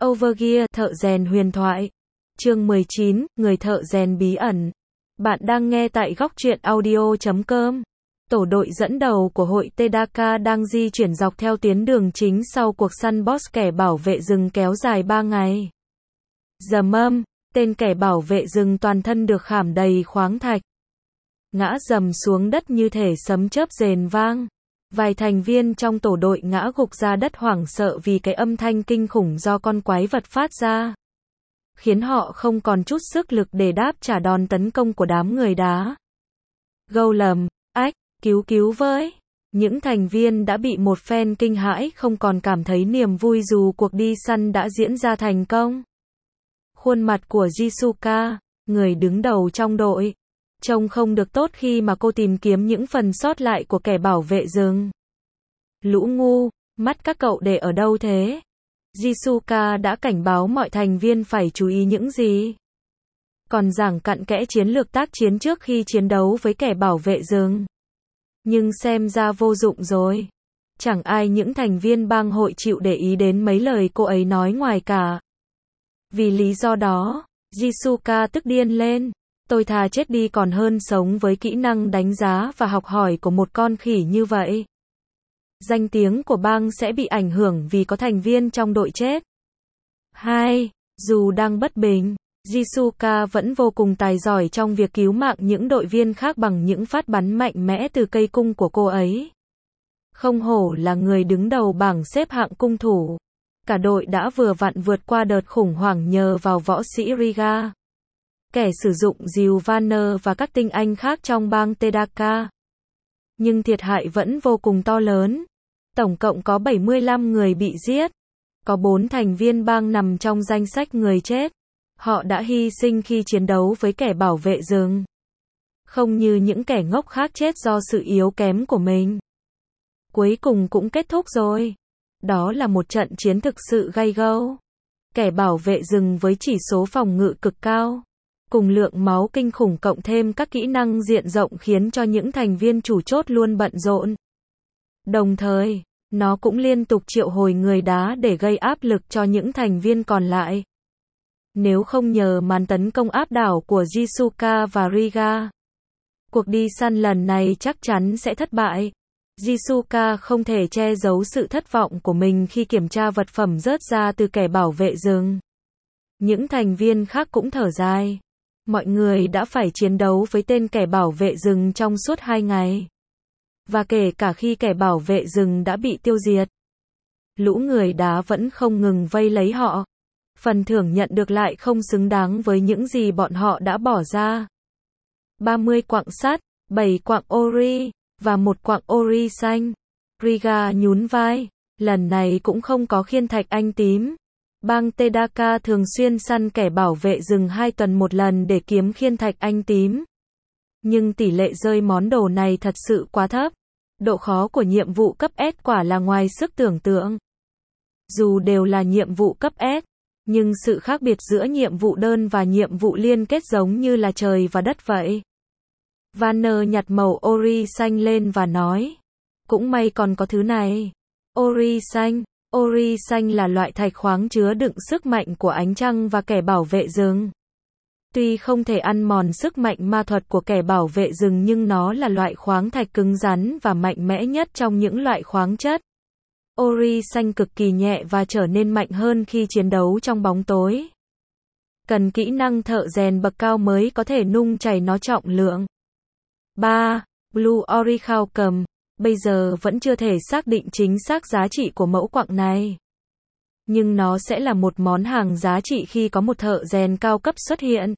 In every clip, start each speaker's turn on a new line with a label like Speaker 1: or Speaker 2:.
Speaker 1: Overgear, thợ rèn huyền thoại. Chương 19, người thợ rèn bí ẩn. Bạn đang nghe tại góc truyện audio.com. Tổ đội dẫn đầu của hội Tedaka đang di chuyển dọc theo tuyến đường chính sau cuộc săn boss kẻ bảo vệ rừng kéo dài 3 ngày. Rầm, tên kẻ bảo vệ rừng toàn thân được khảm đầy khoáng thạch. Ngã rầm xuống đất như thể sấm chớp rền vang. Vài thành viên trong tổ đội ngã gục ra đất hoảng sợ vì cái âm thanh kinh khủng do con quái vật phát ra, khiến họ không còn chút sức lực để đáp trả đòn tấn công của đám người đá. Golem, ách, cứu với! Những thành viên đã bị một phen kinh hãi không còn cảm thấy niềm vui dù cuộc đi săn đã diễn ra thành công. Khuôn mặt của Jisuka, người đứng đầu trong đội, trông không được tốt khi mà cô tìm kiếm những phần sót lại của kẻ bảo vệ rừng. Lũ ngu, mắt các cậu để ở đâu thế? Jisuka đã cảnh báo mọi thành viên phải chú ý những gì. Còn giảng cặn kẽ chiến lược tác chiến trước khi chiến đấu với kẻ bảo vệ rừng. Nhưng xem ra vô dụng rồi. Chẳng ai những thành viên bang hội chịu để ý đến mấy lời cô ấy nói ngoài cả. Vì lý do đó, Jisuka tức điên lên. Tôi thà chết đi còn hơn sống với kỹ năng đánh giá và học hỏi của một con khỉ như vậy. Danh tiếng của bang sẽ bị ảnh hưởng vì có thành viên trong đội chết. 2. Dù đang bất bình, Jisuka vẫn vô cùng tài giỏi trong việc cứu mạng những đội viên khác bằng những phát bắn mạnh mẽ từ cây cung của cô ấy. Không hổ là người đứng đầu bảng xếp hạng cung thủ. Cả đội đã vừa vặn vượt qua đợt khủng hoảng nhờ vào võ sĩ Riga, kẻ sử dụng rìu Vanner và các tinh anh khác trong bang Tedaka. Nhưng thiệt hại vẫn vô cùng to lớn. Tổng cộng có 75 người bị giết. Có 4 thành viên bang nằm trong danh sách người chết. Họ đã hy sinh khi chiến đấu với kẻ bảo vệ rừng. Không như những kẻ ngốc khác chết do sự yếu kém của mình. Cuối cùng cũng kết thúc rồi. Đó là một trận chiến thực sự gay go. Kẻ bảo vệ rừng với chỉ số phòng ngự cực cao, cùng lượng máu kinh khủng cộng thêm các kỹ năng diện rộng khiến cho những thành viên chủ chốt luôn bận rộn. Đồng thời, nó cũng liên tục triệu hồi người đá để gây áp lực cho những thành viên còn lại. Nếu không nhờ màn tấn công áp đảo của Jisuka và Riga, cuộc đi săn lần này chắc chắn sẽ thất bại. Jisuka không thể che giấu sự thất vọng của mình khi kiểm tra vật phẩm rớt ra từ kẻ bảo vệ rừng. Những thành viên khác cũng thở dài. Mọi người đã phải chiến đấu với tên kẻ bảo vệ rừng trong suốt 2 ngày. Và kể cả khi kẻ bảo vệ rừng đã bị tiêu diệt, lũ người đá vẫn không ngừng vây lấy họ. Phần thưởng nhận được lại không xứng đáng với những gì bọn họ đã bỏ ra. 30 quặng sắt, 7 quặng ori, và 1 quặng ori xanh. Riga nhún vai. Lần này cũng không có khiên thạch anh tím. Bang Tedaka thường xuyên săn kẻ bảo vệ rừng 2 tuần một lần để kiếm khiên thạch anh tím. Nhưng tỷ lệ rơi món đồ này thật sự quá thấp. Độ khó của nhiệm vụ cấp S quả là ngoài sức tưởng tượng. Dù đều là nhiệm vụ cấp S, nhưng sự khác biệt giữa nhiệm vụ đơn và nhiệm vụ liên kết giống như là trời và đất vậy. Vanner nhặt mẩu ori xanh lên và nói. Cũng may còn có thứ này. Ori xanh. Ori xanh là loại thạch khoáng chứa đựng sức mạnh của ánh trăng và kẻ bảo vệ rừng. Tuy không thể ăn mòn sức mạnh ma thuật của kẻ bảo vệ rừng nhưng nó là loại khoáng thạch cứng rắn và mạnh mẽ nhất trong những loại khoáng chất. Ori xanh cực kỳ nhẹ và trở nên mạnh hơn khi chiến đấu trong bóng tối. Cần kỹ năng thợ rèn bậc cao mới có thể nung chảy nó trọng lượng. 3. Blue Orichalcum. Bây giờ vẫn chưa thể xác định chính xác giá trị của mẫu quặng này. Nhưng nó sẽ là một món hàng giá trị khi có một thợ rèn cao cấp xuất hiện.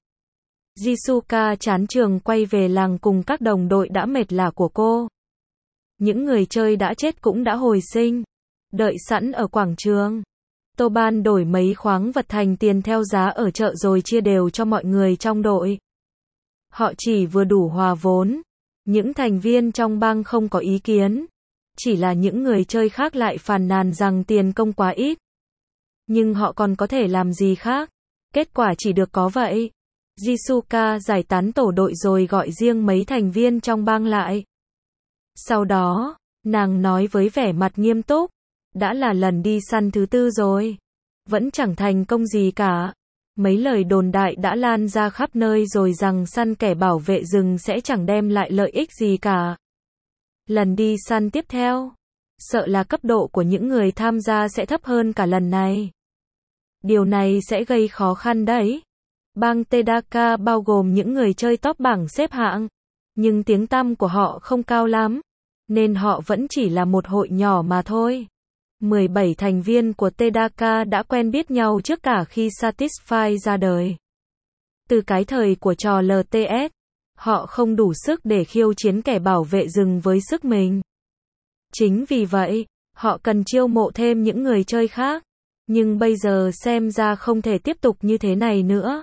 Speaker 1: Jisuka chán trường quay về làng cùng các đồng đội đã mệt lả của cô. Những người chơi đã chết cũng đã hồi sinh. Đợi sẵn ở quảng trường. Toban đổi mấy khoáng vật thành tiền theo giá ở chợ rồi chia đều cho mọi người trong đội. Họ chỉ vừa đủ hòa vốn. Những thành viên trong bang không có ý kiến. Chỉ là những người chơi khác lại phàn nàn rằng tiền công quá ít. Nhưng họ còn có thể làm gì khác? Kết quả chỉ được có vậy. Jisuka giải tán tổ đội rồi gọi riêng mấy thành viên trong bang lại. Sau đó, nàng nói với vẻ mặt nghiêm túc. Đã là lần đi săn thứ 4 rồi. vẫn chẳng thành công gì cả. Mấy lời đồn đại đã lan ra khắp nơi rồi rằng săn kẻ bảo vệ rừng sẽ chẳng đem lại lợi ích gì cả. Lần đi săn tiếp theo, sợ là cấp độ của những người tham gia sẽ thấp hơn cả lần này. Điều này sẽ gây khó khăn đấy. Bang Tedaka bao gồm những người chơi top bảng xếp hạng, nhưng tiếng tăm của họ không cao lắm, nên họ vẫn chỉ là một hội nhỏ mà thôi. 17 thành viên của Tedaka đã quen biết nhau trước cả khi Satisfy ra đời. Từ cái thời của trò LTS, họ không đủ sức để khiêu chiến kẻ bảo vệ rừng với sức mình. Chính vì vậy, họ cần chiêu mộ thêm những người chơi khác. Nhưng bây giờ xem ra không thể tiếp tục như thế này nữa.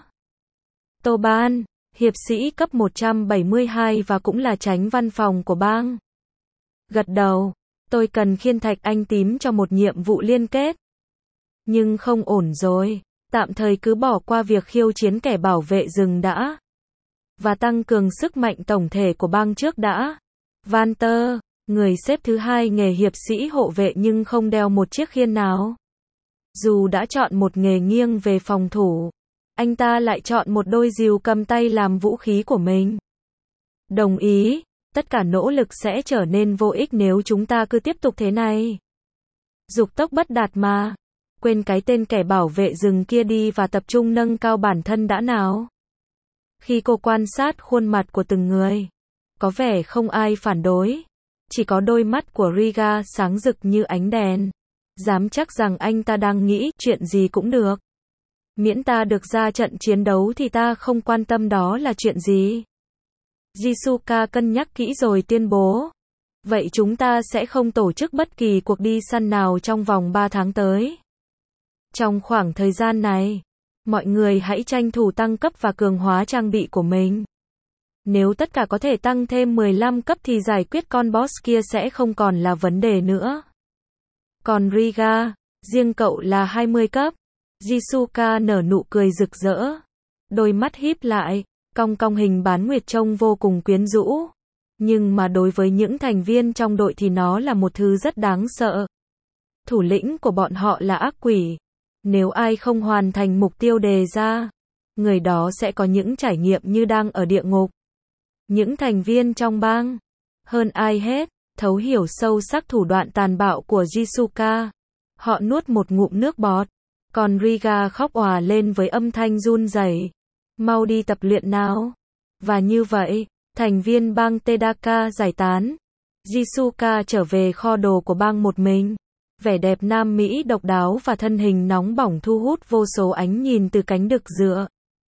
Speaker 1: Toban, hiệp sĩ cấp 172 và cũng là chánh văn phòng của bang. Gật đầu, tôi cần khiên thạch anh tím cho một nhiệm vụ liên kết. Nhưng không ổn rồi, tạm thời cứ bỏ qua việc khiêu chiến kẻ bảo vệ rừng đã. Và tăng cường sức mạnh tổng thể của bang trước đã. Vanter, người xếp thứ 2 nghề hiệp sĩ hộ vệ nhưng không đeo một chiếc khiên nào. Dù đã chọn một nghề nghiêng về phòng thủ, anh ta lại chọn một đôi rìu cầm tay làm vũ khí của mình. Đồng ý, tất cả nỗ lực sẽ trở nên vô ích nếu chúng ta cứ tiếp tục thế này. Dục tốc bất đạt mà. Quên cái tên kẻ bảo vệ rừng kia đi và tập trung nâng cao bản thân đã nào. Khi cô quan sát khuôn mặt của từng người, có vẻ không ai phản đối. Chỉ có đôi mắt của Riga sáng rực như ánh đèn. Dám chắc rằng anh ta đang nghĩ chuyện gì cũng được. Miễn ta được ra trận chiến đấu thì ta không quan tâm đó là chuyện gì. Jisuka cân nhắc kỹ rồi tuyên bố. Vậy chúng ta sẽ không tổ chức bất kỳ cuộc đi săn nào trong vòng 3 tháng tới. Trong khoảng thời gian này, mọi người hãy tranh thủ tăng cấp và cường hóa trang bị của mình. Nếu tất cả có thể tăng thêm 15 cấp thì giải quyết con boss kia sẽ không còn là vấn đề nữa. Còn Riga, riêng cậu là 20 cấp. Jisuka nở nụ cười rực rỡ. Đôi mắt híp lại, cong cong hình bán nguyệt trông vô cùng quyến rũ. Nhưng mà đối với những thành viên trong đội thì nó là một thứ rất đáng sợ. Thủ lĩnh của bọn họ là ác quỷ. Nếu ai không hoàn thành mục tiêu đề ra, người đó sẽ có những trải nghiệm như đang ở địa ngục. Những thành viên trong bang, hơn ai hết, thấu hiểu sâu sắc thủ đoạn tàn bạo của Jisuka. Họ nuốt một ngụm nước bọt. Còn Riga khóc òa lên với âm thanh run rẩy. Mau đi tập luyện nào. Và như vậy, thành viên bang Tedaka giải tán. Jisuka trở về kho đồ của bang một mình. Vẻ đẹp nam Mỹ độc đáo và thân hình nóng bỏng thu hút vô số ánh nhìn từ cánh đực dựa.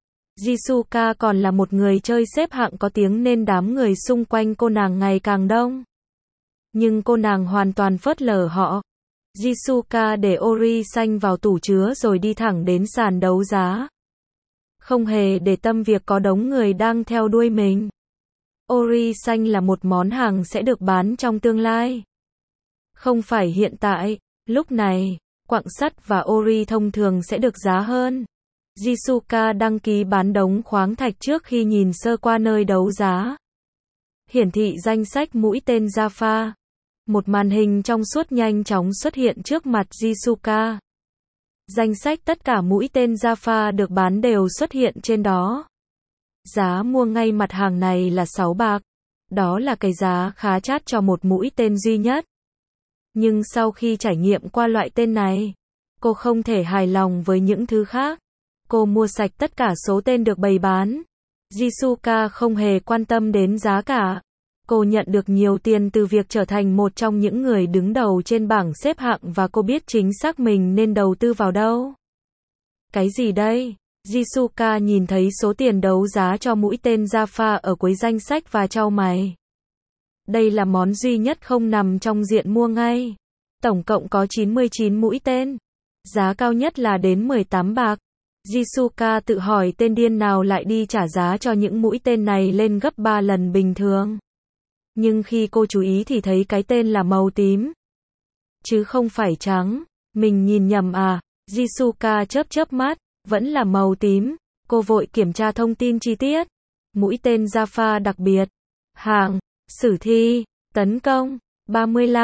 Speaker 1: Jisuka còn là một người chơi xếp hạng có tiếng nên đám người xung quanh cô nàng ngày càng đông. Nhưng cô nàng hoàn toàn phớt lờ họ. Jisuka để Ori xanh vào tủ chứa rồi đi thẳng đến sàn đấu giá. Không hề để tâm việc có đống người đang theo đuôi mình. Ori xanh là một món hàng sẽ được bán trong tương lai. Không phải hiện tại, lúc này, quặng sắt và Ori thông thường sẽ được giá hơn. Jisuka đăng ký bán đống khoáng thạch trước khi nhìn sơ qua nơi đấu giá. Hiển thị danh sách mũi tên Jaffa. Một màn hình trong suốt nhanh chóng xuất hiện trước mặt Jisuka. Danh sách tất cả mũi tên Jaffa được bán đều xuất hiện trên đó. Giá mua ngay mặt hàng này là 6 bạc. Đó là cái giá khá chát cho một mũi tên duy nhất. Nhưng sau khi trải nghiệm qua loại tên này, cô không thể hài lòng với những thứ khác. Cô mua sạch tất cả số tên được bày bán. Jisuka không hề quan tâm đến giá cả. Cô nhận được nhiều tiền từ việc trở thành một trong những người đứng đầu trên bảng xếp hạng và cô biết chính xác mình nên đầu tư vào đâu. Cái gì đây? Jisuka nhìn thấy số tiền đấu giá cho mũi tên Jaffa ở cuối danh sách và chau mày. Đây là món duy nhất không nằm trong diện mua ngay. Tổng cộng có 99 mũi tên. Giá cao nhất là đến 18 bạc. Jisuka tự hỏi tên điên nào lại đi trả giá cho những mũi tên này lên gấp 3 lần bình thường. Nhưng khi cô chú ý thì thấy cái tên là màu tím. Chứ không phải trắng. Mình nhìn nhầm à? Jisuka chớp mắt. Vẫn là màu tím. Cô vội kiểm tra thông tin chi tiết. Mũi tên Jaffa đặc biệt. Hạng. Sử thi. Tấn công. 35.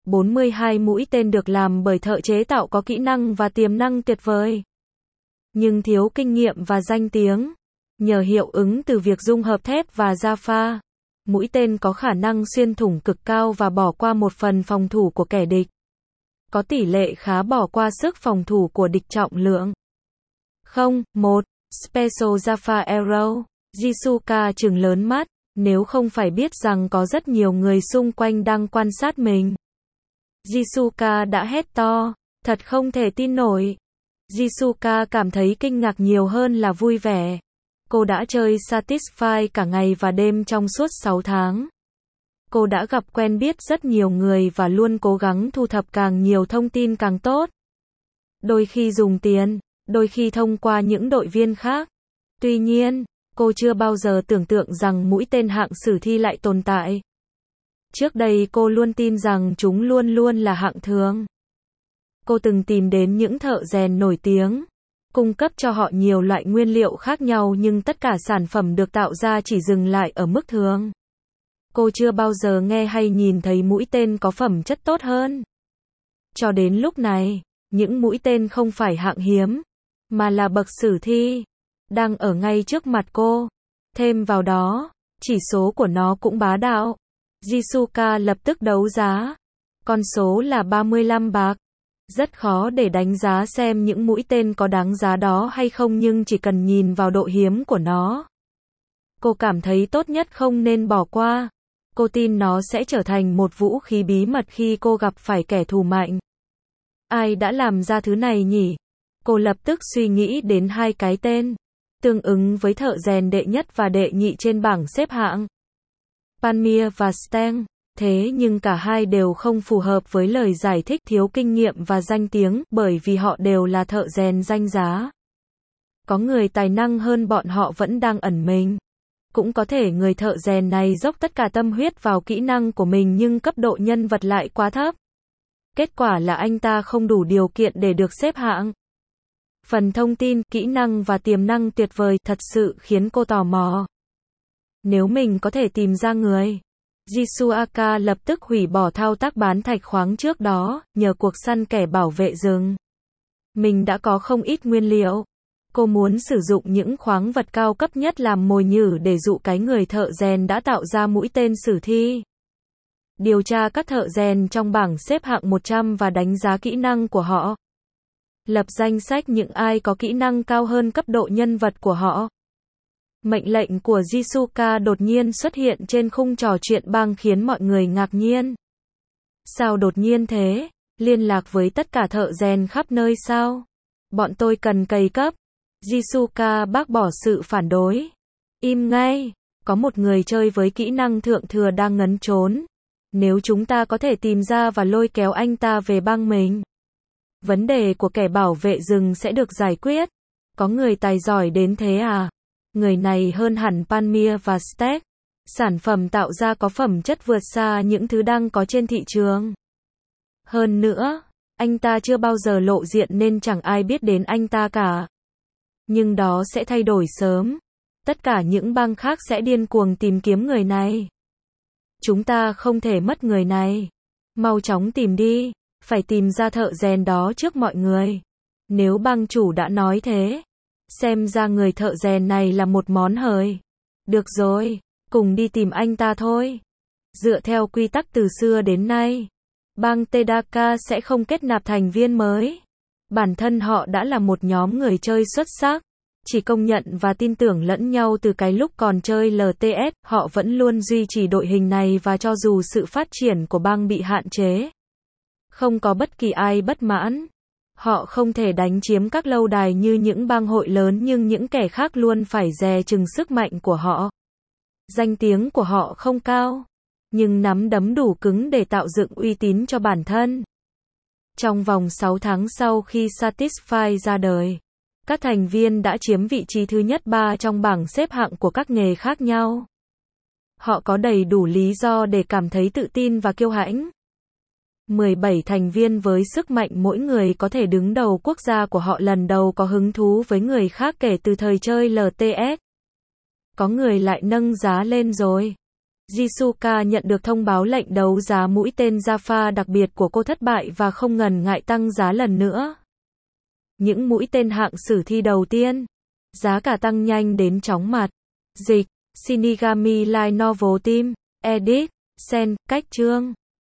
Speaker 1: 42 mũi tên được làm bởi thợ chế tạo có kỹ năng và tiềm năng tuyệt vời, nhưng thiếu kinh nghiệm và danh tiếng. Nhờ hiệu ứng từ việc dung hợp thép và Jaffa, mũi tên có khả năng xuyên thủng cực cao và bỏ qua một phần phòng thủ của kẻ địch. Có tỷ lệ khá bỏ qua sức phòng thủ của địch trọng lượng. 1. Special Jaffa Arrow. Jisuka trừng lớn mắt, nếu không phải biết rằng có rất nhiều người xung quanh đang quan sát mình. Jisuka đã hét to, thật không thể tin nổi. Jisuka cảm thấy kinh ngạc nhiều hơn là vui vẻ. Cô đã chơi Satisfy cả ngày và đêm trong suốt 6 tháng. Cô đã gặp quen biết rất nhiều người và luôn cố gắng thu thập càng nhiều thông tin càng tốt. Đôi khi dùng tiền, đôi khi thông qua những đội viên khác. Tuy nhiên, cô chưa bao giờ tưởng tượng rằng mũi tên hạng sử thi lại tồn tại. Trước đây cô luôn tin rằng chúng luôn luôn là hạng thường. Cô từng tìm đến những thợ rèn nổi tiếng, cung cấp cho họ nhiều loại nguyên liệu khác nhau nhưng tất cả sản phẩm được tạo ra chỉ dừng lại ở mức thường. Cô chưa bao giờ nghe hay nhìn thấy mũi tên có phẩm chất tốt hơn. Cho đến lúc này, những mũi tên không phải hạng hiếm, mà là bậc sử thi, đang ở ngay trước mặt cô. Thêm vào đó, chỉ số của nó cũng bá đạo. Jisuka lập tức đấu giá. Con số là 35 bạc. Rất khó để đánh giá xem những mũi tên có đáng giá đó hay không nhưng chỉ cần nhìn vào độ hiếm của nó. Cô cảm thấy tốt nhất không nên bỏ qua. Cô tin nó sẽ trở thành một vũ khí bí mật khi cô gặp phải kẻ thù mạnh. Ai đã làm ra thứ này nhỉ? Cô lập tức suy nghĩ đến hai cái tên, tương ứng với thợ rèn đệ nhất và đệ nhị trên bảng xếp hạng. Palmyre và Steng. Thế nhưng cả hai đều không phù hợp với lời giải thích thiếu kinh nghiệm và danh tiếng, bởi vì họ đều là thợ rèn danh giá. Có người tài năng hơn bọn họ vẫn đang ẩn mình. Cũng có thể người thợ rèn này dốc tất cả tâm huyết vào kỹ năng của mình nhưng cấp độ nhân vật lại quá thấp. Kết quả là anh ta không đủ điều kiện để được xếp hạng. Phần thông tin, kỹ năng và tiềm năng tuyệt vời thật sự khiến cô tò mò. Nếu mình có thể tìm ra người. Jisuka lập tức hủy bỏ thao tác bán thạch khoáng trước đó, nhờ cuộc săn kẻ bảo vệ rừng. Mình đã có không ít nguyên liệu. Cô muốn sử dụng những khoáng vật cao cấp nhất làm mồi nhử để dụ cái người thợ rèn đã tạo ra mũi tên sử thi. Điều tra các thợ rèn trong bảng xếp hạng 100 và đánh giá kỹ năng của họ. Lập danh sách những ai có kỹ năng cao hơn cấp độ nhân vật của họ. Mệnh lệnh của Jisuka đột nhiên xuất hiện trên khung trò chuyện bang khiến mọi người ngạc nhiên. Sao đột nhiên thế? Liên lạc với tất cả thợ rèn khắp nơi sao? Bọn tôi cần cày cấp. Jisuka bác bỏ sự phản đối. Im ngay, có một người chơi với kỹ năng thượng thừa đang ngấn trốn. Nếu chúng ta có thể tìm ra và lôi kéo anh ta về bang mình, vấn đề của kẻ bảo vệ rừng sẽ được giải quyết. Có người tài giỏi đến thế à? Người này hơn hẳn Palmyre và Steg. Sản phẩm tạo ra có phẩm chất vượt xa những thứ đang có trên thị trường. Hơn nữa, anh ta chưa bao giờ lộ diện nên chẳng ai biết đến anh ta cả. Nhưng đó sẽ thay đổi sớm. Tất cả những bang khác sẽ điên cuồng tìm kiếm người này. Chúng ta không thể mất người này. Mau chóng tìm đi. Phải tìm ra thợ rèn đó trước mọi người. Nếu bang chủ đã nói thế, xem ra người thợ rèn này là một món hời. Được rồi, cùng đi tìm anh ta thôi. Dựa theo quy tắc từ xưa đến nay, bang Tedaka sẽ không kết nạp thành viên mới. Bản thân họ đã là một nhóm người chơi xuất sắc, chỉ công nhận và tin tưởng lẫn nhau từ cái lúc còn chơi LTS, họ vẫn luôn duy trì đội hình này và cho dù sự phát triển của bang bị hạn chế, không có bất kỳ ai bất mãn. Họ không thể đánh chiếm các lâu đài như những bang hội lớn nhưng những kẻ khác luôn phải dè chừng sức mạnh của họ. Danh tiếng của họ không cao, nhưng nắm đấm đủ cứng để tạo dựng uy tín cho bản thân. Trong vòng 6 tháng sau khi Satisfy ra đời, các thành viên đã chiếm vị trí thứ nhất 3 trong bảng xếp hạng của các nghề khác nhau. Họ có đầy đủ lý do để cảm thấy tự tin và kiêu hãnh. 17 thành viên với sức mạnh mỗi người có thể đứng đầu quốc gia của họ lần đầu có hứng thú với người khác kể từ thời chơi LTS. Có người lại nâng giá lên rồi. Jisuka nhận được thông báo lệnh đấu giá mũi tên Jaffa đặc biệt của cô thất bại và không ngần ngại tăng giá lần nữa. Những mũi tên hạng sử thi đầu tiên. Giá cả tăng nhanh đến chóng mặt. Dịch, Shinigami Light Novel Team, Edit, Sen, Cách chương.